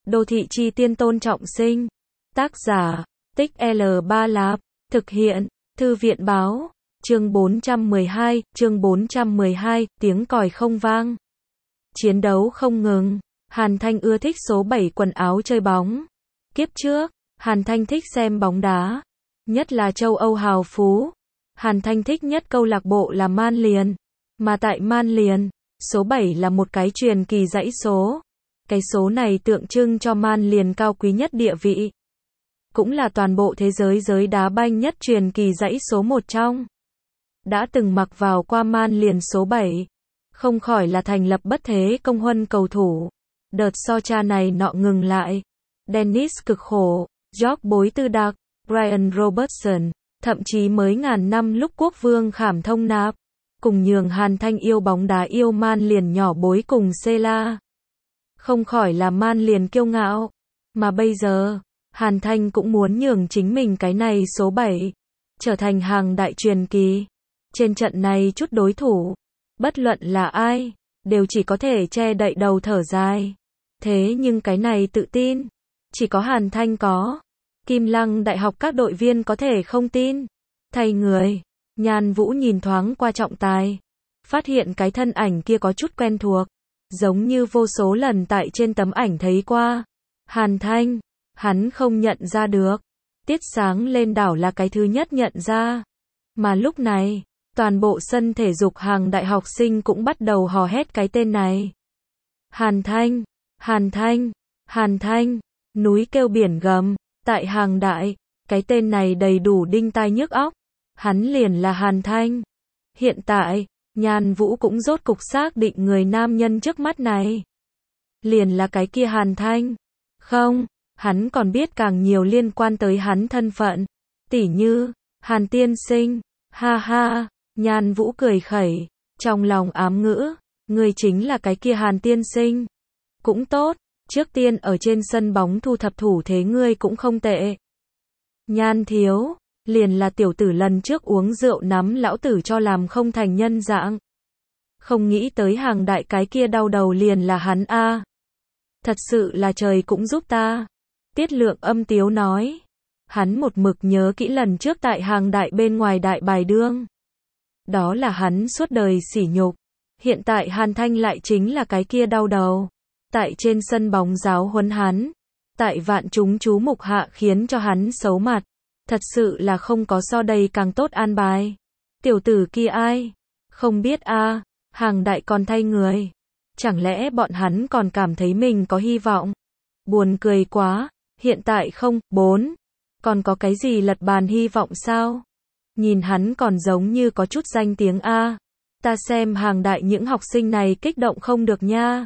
Đô thị chi tiên Tôn Trọng Sinh. Tác giả, Tích L3 Lạp. Thực hiện, Thư viện báo. Chương 412, tiếng còi không vang. Chiến đấu không ngừng. Hàn Thanh ưa thích số 7 quần áo chơi bóng. Kiếp trước, Hàn Thanh thích xem bóng đá. Nhất là châu Âu hào phú. Hàn Thanh thích nhất câu lạc bộ là Man Liền. Mà tại Man Liền, số 7 là một cái truyền kỳ dãy số. Cái số này tượng trưng cho Man Liền cao quý nhất địa vị. Cũng là toàn bộ thế giới giới đá banh nhất truyền kỳ dãy số một trong. Đã từng mặc vào qua Man Liền số 7. Không khỏi là thành lập bất thế công huân cầu thủ. Đợt so tra này nọ ngừng lại. Dennis cực khổ, George bối tư đặc, Brian Robertson, thậm chí mới ngàn năm lúc quốc vương khảm thông nạp. Cùng nhường Hàn Thanh yêu bóng đá yêu Man Liền nhỏ bối cùng Cela. Không khỏi là Man Liền kiêu ngạo. Mà bây giờ, Hàn Thanh cũng muốn nhường chính mình cái này số 7. Trở thành hàng đại truyền kỳ. Trên trận này chút đối thủ. Bất luận là ai. Đều chỉ có thể che đậy đầu thở dài. Thế nhưng cái này tự tin. Chỉ có Hàn Thanh có. Kim Lăng Đại học các đội viên có thể không tin. Thay người. Nhan Vũ nhìn thoáng qua trọng tài. Phát hiện cái thân ảnh kia có chút quen thuộc. Giống như vô số lần tại trên tấm ảnh thấy qua. Hàn Thanh. Hắn không nhận ra được. Tiết Sáng lên đảo là cái thứ nhất nhận ra. Mà lúc này, toàn bộ sân thể dục hàng đại học sinh cũng bắt đầu hò hét cái tên này. Hàn Thanh, Hàn Thanh, Hàn Thanh, núi kêu biển gầm, tại hàng đại, cái tên này đầy đủ đinh tai nhức óc. Hắn liền là Hàn Thanh. Hiện tại, Nhan Vũ cũng rốt cục xác định người nam nhân trước mắt này. Liền là cái kia Hàn Thanh. Không, hắn còn biết càng nhiều liên quan tới hắn thân phận. Tỉ như, Hàn tiên sinh, ha ha, Nhan Vũ cười khẩy, trong lòng ám ngữ, người chính là cái kia Hàn tiên sinh. Cũng tốt, trước tiên ở trên sân bóng thu thập thủ thế ngươi cũng không tệ. Nhan thiếu, liền là tiểu tử lần trước uống rượu nắm lão tử cho làm không thành nhân dạng. Không nghĩ tới hàng đại cái kia đau đầu liền là hắn a. Thật sự là trời cũng giúp ta. Tiết Lượng âm tiếu nói. Hắn một mực nhớ kỹ lần trước tại hàng đại bên ngoài đại bài đương. Đó là hắn suốt đời sỉ nhục. Hiện tại Hàn Thanh lại chính là cái kia đau đầu. Tại trên sân bóng giáo huấn hắn. Tại vạn chúng chú mục hạ khiến cho hắn xấu mặt. Thật sự là không có so đây càng tốt an bài. Tiểu tử kia ai? Không biết a. Hàng đại còn thay người. Chẳng lẽ bọn hắn còn cảm thấy mình có hy vọng? Buồn cười quá. Hiện tại không, 4. Còn có cái gì lật bàn hy vọng sao? Nhìn hắn còn giống như có chút danh tiếng a. Ta xem hàng đại những học sinh này kích động không được nha.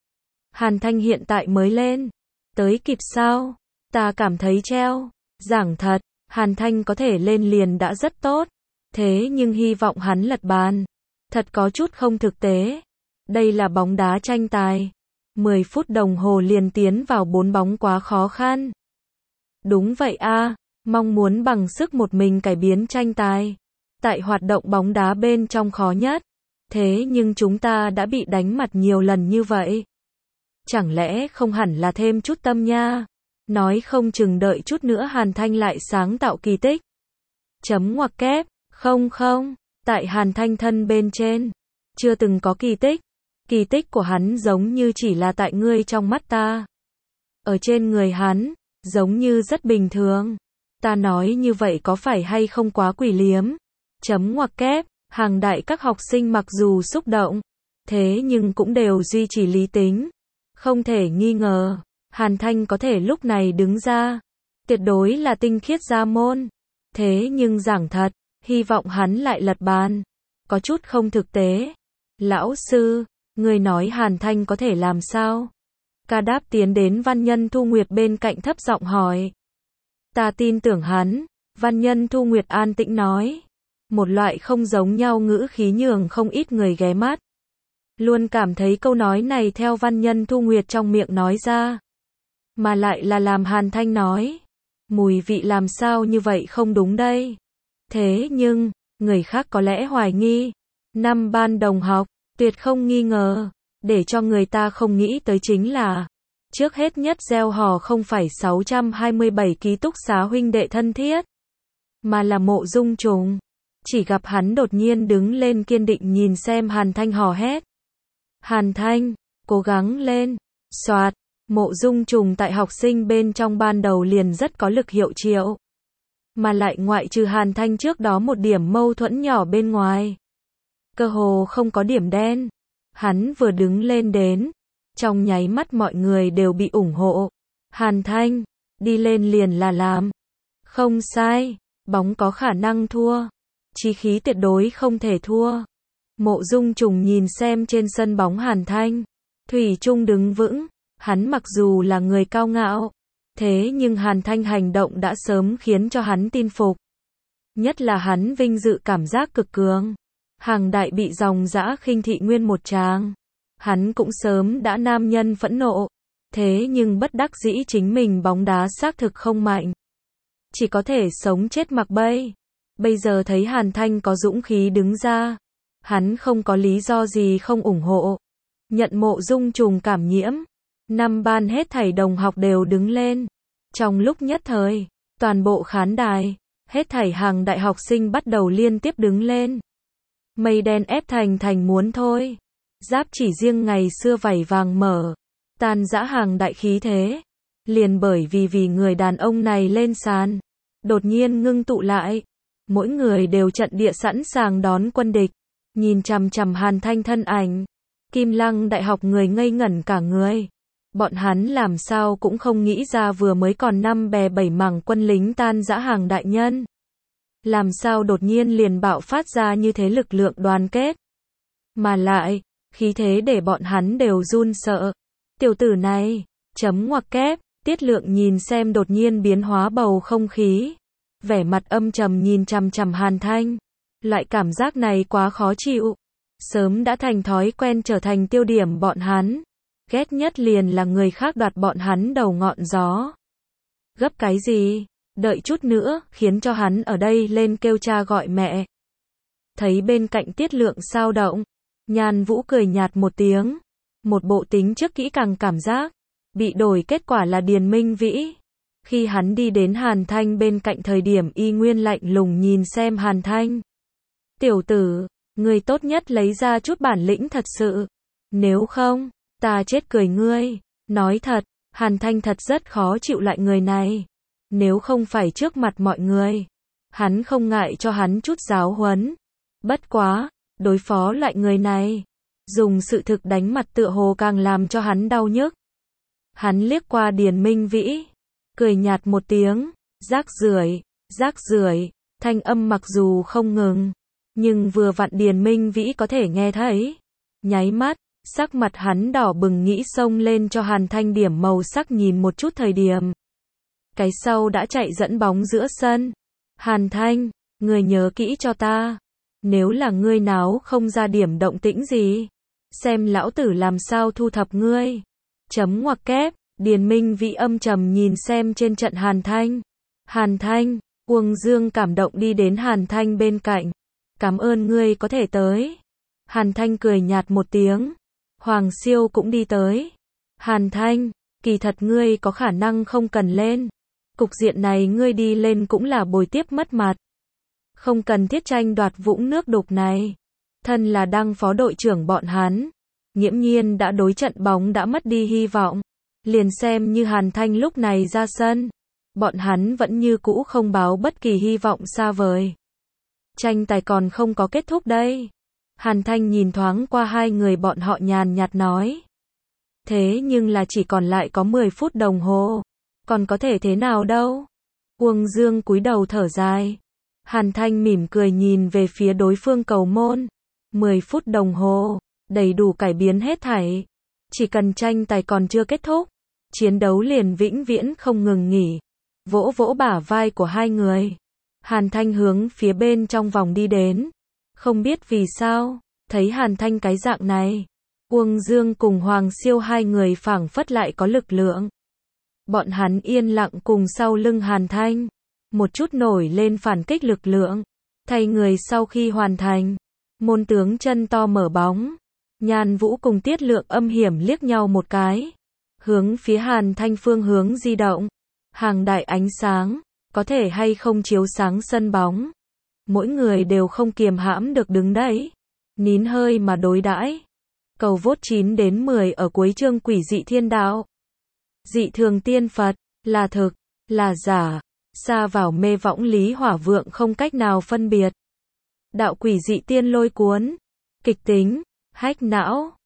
Hàn Thanh hiện tại mới lên. Tới kịp sao? Ta cảm thấy treo. Giảng thật, Hàn Thanh có thể lên liền đã rất tốt. Thế nhưng hy vọng hắn lật bàn. Thật có chút không thực tế. Đây là bóng đá tranh tài. 10 phút đồng hồ liền tiến vào 4 bóng quá khó khăn. Đúng vậy a, mong muốn bằng sức một mình cải biến tranh tài. Tại hoạt động bóng đá bên trong khó nhất. Thế nhưng chúng ta đã bị đánh mặt nhiều lần như vậy. Chẳng lẽ không hẳn là thêm chút tâm nha. Nói không chừng đợi chút nữa Hàn Thanh lại sáng tạo kỳ tích. Chấm ngoặc kép, không, tại Hàn Thanh thân bên trên. Chưa từng có kỳ tích. Kỳ tích của hắn giống như chỉ là tại ngươi trong mắt ta. Ở trên người hắn, giống như rất bình thường. Ta nói như vậy có phải hay không quá quỷ liếm? Chấm ngoặc kép, hàng đại các học sinh mặc dù xúc động, thế nhưng cũng đều duy trì lý tính. Không thể nghi ngờ, Hàn Thanh có thể lúc này đứng ra. Tuyệt đối là tinh khiết gia môn. Thế nhưng giảng thật, hy vọng hắn lại lật bàn. Có chút không thực tế. Lão sư, người nói Hàn Thanh có thể làm sao? Ca Đáp tiến đến Văn Nhân Thu Nguyệt bên cạnh thấp giọng hỏi. Ta tin tưởng hắn, Văn Nhân Thu Nguyệt an tĩnh nói. Một loại không giống nhau ngữ khí nhường không ít người ghé mắt. Luôn cảm thấy câu nói này theo Văn Nhân Thu Nguyệt trong miệng nói ra. Mà lại là làm Hàn Thanh nói. Mùi vị làm sao như vậy không đúng đây. Thế nhưng, người khác có lẽ hoài nghi. Năm ban đồng học, tuyệt không nghi ngờ. Để cho người ta không nghĩ tới chính là Trước hết nhất gieo hò không phải 627 ký túc xá huynh đệ thân thiết, mà là Mộ Dung Trùng. Chỉ gặp hắn đột nhiên đứng lên kiên định nhìn xem Hàn Thanh hò hét. Hàn Thanh, cố gắng lên. Soạt, Mộ Dung Trùng tại học sinh bên trong ban đầu liền rất có lực hiệu triệu. Mà lại ngoại trừ Hàn Thanh trước đó một điểm mâu thuẫn nhỏ bên ngoài, cơ hồ không có điểm đen. Hắn vừa đứng lên đến, trong nháy mắt mọi người đều bị ủng hộ. Hàn Thanh, đi lên liền là làm. Không sai, bóng có khả năng thua. Chí khí tuyệt đối không thể thua. Mộ Dung Trùng nhìn xem trên sân bóng Hàn Thanh, thủy chung đứng vững. Hắn mặc dù là người cao ngạo, thế nhưng Hàn Thanh hành động đã sớm khiến cho hắn tin phục. Nhất là hắn vinh dự cảm giác cực cường. Hàng đại bị dòng dã khinh thị nguyên một tràng. Hắn cũng sớm đã nam nhân phẫn nộ. Thế nhưng bất đắc dĩ chính mình bóng đá xác thực không mạnh. Chỉ có thể sống chết mặc bay. Bây giờ thấy Hàn Thanh có dũng khí đứng ra. Hắn không có lý do gì không ủng hộ. Nhận Mộ Dung Trùng cảm nhiễm. Năm ban hết thảy đồng học đều đứng lên. Trong lúc nhất thời, toàn bộ khán đài, hết thảy hàng đại học sinh bắt đầu liên tiếp đứng lên. Mây đen ép thành muốn thôi. Giáp chỉ riêng ngày xưa vảy vàng mở, tan dã hàng đại khí thế. Liền bởi vì người đàn ông này lên sàn, đột nhiên ngưng tụ lại. Mỗi người đều trận địa sẵn sàng đón quân địch. Nhìn chằm chằm Hàn Thanh thân ảnh, Kim Lăng đại học người ngây ngẩn cả người. Bọn hắn làm sao cũng không nghĩ ra vừa mới còn 5 bè 7 mảng quân lính tan dã hàng đại nhân. Làm sao đột nhiên liền bạo phát ra như thế lực lượng đoàn kết. Mà lại, khí thế để bọn hắn đều run sợ. Tiểu tử này, chấm ngoặc kép, Tiết Lượng nhìn xem đột nhiên biến hóa bầu không khí. Vẻ mặt âm trầm nhìn chằm chằm Hàn Thanh. Loại cảm giác này quá khó chịu. Sớm đã thành thói quen trở thành tiêu điểm bọn hắn. Ghét nhất liền là người khác đoạt bọn hắn đầu ngọn gió. Gấp cái gì? Đợi chút nữa, khiến cho hắn ở đây lên kêu cha gọi mẹ. Thấy bên cạnh Tiết Lượng sao động, Nhan Vũ cười nhạt một tiếng. Một bộ tính trước kỹ càng cảm giác. Bị đổi kết quả là Điền Minh Vĩ. Khi hắn đi đến Hàn Thanh bên cạnh thời điểm y nguyên lạnh lùng nhìn xem Hàn Thanh. Tiểu tử, người tốt nhất lấy ra chút bản lĩnh thật sự. Nếu không, ta chết cười ngươi. Nói thật, Hàn Thanh thật rất khó chịu lại người này. Nếu không phải trước mặt mọi người, hắn không ngại cho hắn chút giáo huấn. Bất quá, đối phó lại người này, dùng sự thực đánh mặt tựa hồ càng làm cho hắn đau nhức. Hắn liếc qua Điền Minh Vĩ, cười nhạt một tiếng, rác rưởi, thanh âm mặc dù không ngừng, nhưng vừa vặn Điền Minh Vĩ có thể nghe thấy. Nháy mắt, sắc mặt hắn đỏ bừng nghĩ xông lên cho Hàn Thanh điểm màu sắc nhìn một chút thời điểm. Cái sau đã chạy dẫn bóng giữa sân. Hàn Thanh, người nhớ kỹ cho ta. Nếu là ngươi náo không ra điểm động tĩnh gì, xem lão tử làm sao thu thập ngươi. Chấm ngoặc kép, Điền Minh Vĩ âm trầm nhìn xem trên trận Hàn Thanh. Hàn Thanh, Uông Dương cảm động đi đến Hàn Thanh bên cạnh. Cảm ơn ngươi có thể tới. Hàn Thanh cười nhạt một tiếng. Hoàng Siêu cũng đi tới. Hàn Thanh, kỳ thật ngươi có khả năng không cần lên. Cục diện này ngươi đi lên cũng là bồi tiếp mất mặt. Không cần thiết tranh đoạt vũng nước đục này. Thân là đăng phó đội trưởng bọn hắn. Nghiễm nhiên đã đối trận bóng đã mất đi hy vọng. Liền xem như Hàn Thanh lúc này ra sân. Bọn hắn vẫn như cũ không báo bất kỳ hy vọng xa vời. Tranh tài còn không có kết thúc đây. Hàn Thanh nhìn thoáng qua hai người bọn họ nhàn nhạt nói. Thế nhưng là chỉ còn lại có 10 phút đồng hồ. Còn có thể thế nào đâu. Uông Dương cúi đầu thở dài. Hàn Thanh mỉm cười nhìn về phía đối phương cầu môn. 10 phút đồng hồ, đầy đủ cải biến hết thảy. Chỉ cần tranh tài còn chưa kết thúc, chiến đấu liền vĩnh viễn không ngừng nghỉ. Vỗ vỗ bả vai của hai người. Hàn Thanh hướng phía bên trong vòng đi đến. Không biết vì sao, thấy Hàn Thanh cái dạng này, Uông Dương cùng Hoàng Siêu hai người phảng phất lại có lực lượng. Bọn hắn yên lặng cùng sau lưng Hàn Thanh, một chút nổi lên phản kích lực lượng. Thay người sau khi hoàn thành, môn tướng chân to mở bóng. Nhan Vũ cùng Tiết Lượng âm hiểm liếc nhau một cái. hướng phía Hàn Thanh phương hướng di động. Hàng đại ánh sáng, có thể hay không chiếu sáng sân bóng. Mỗi người đều không kiềm hãm được đứng đấy, nín hơi mà đối đãi. Cầu vote 9 đến 10 ở cuối chương Quỷ dị thiên đạo. Dị thường tiên Phật, là thực, là giả, xa vào mê võng lý hỏa vượng không cách nào phân biệt. Đạo quỷ dị tiên lôi cuốn, kịch tính, hách não.